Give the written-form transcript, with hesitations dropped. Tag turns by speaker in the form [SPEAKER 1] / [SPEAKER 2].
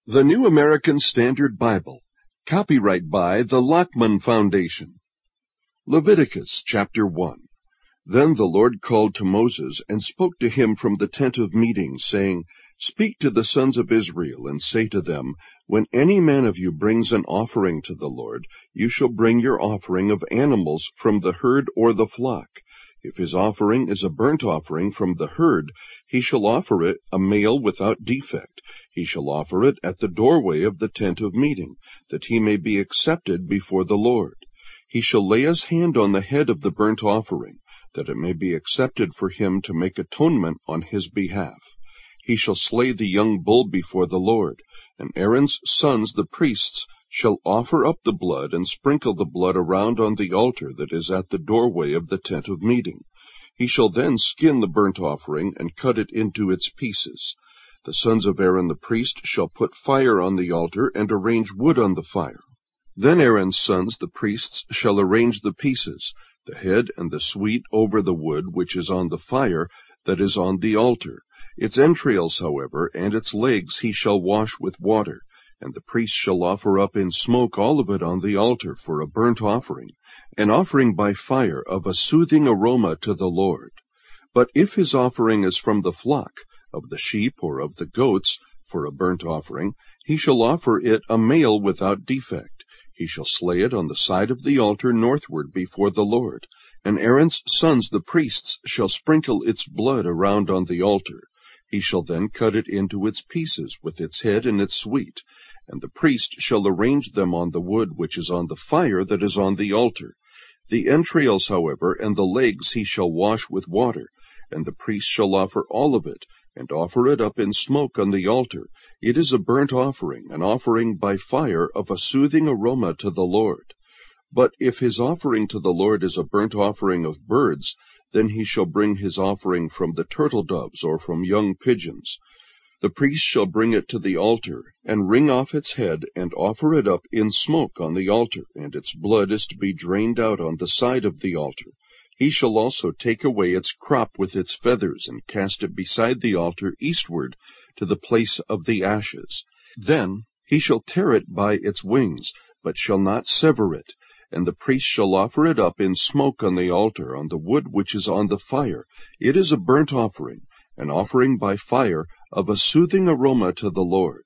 [SPEAKER 1] The New American Standard Bible. Copyright by the Lockman Foundation. Leviticus chapter 1. Then the Lord called to Moses and spoke to him from the tent of meeting, saying, Speak to the sons of Israel, and say to them, When any man of you brings an offering to the Lord, you shall bring your offering of animals from the herd or the flock. If his offering is a burnt offering from the herd, he shall offer it a male without defect. He shall offer it at the doorway of the tent of meeting, that he may be accepted before the Lord. He shall lay his hand on the head of the burnt offering, that it may be accepted for him to make atonement on his behalf. He shall slay the young bull before the Lord, and Aaron's sons the priests shall offer up the blood and sprinkle the blood around on the altar that is at the doorway of the tent of meeting. He shall then skin the burnt offering and cut it into its pieces. The sons of Aaron the priest shall put fire on the altar and arrange wood on the fire. Then Aaron's sons the priests shall arrange the pieces, the head and the sweet over the wood which is on the fire that is on the altar. Its entrails, however, and its legs he shall wash with water, and the priest shall offer up in smoke all of it on the altar for a burnt offering, an offering by fire of a soothing aroma to the Lord. But if his offering is from the flock, of the sheep or of the goats, for a burnt offering, he shall offer it a male without defect. He shall slay it on the side of the altar northward before the Lord, and Aaron's sons the priests shall sprinkle its blood around on the altar. He shall then cut it into its pieces with its head and its sweet, and the priest shall arrange them on the wood which is on the fire that is on the altar. The entrails, however, and the legs he shall wash with water, and the priest shall offer all of it, and offer it up in smoke on the altar. It is a burnt offering, an offering by fire of a soothing aroma to the Lord. But if his offering to the Lord is a burnt offering of birds, then he shall bring his offering from the turtle doves or from young pigeons. The priest shall bring it to the altar, and wring off its head, and offer it up in smoke on the altar, and its blood is to be drained out on the side of the altar. He shall also take away its crop with its feathers, and cast it beside the altar eastward to the place of the ashes. Then he shall tear it by its wings, but shall not sever it. And the priest shall offer it up in smoke on the altar, on the wood which is on the fire. It is a burnt offering, an offering by fire of a soothing aroma to the Lord.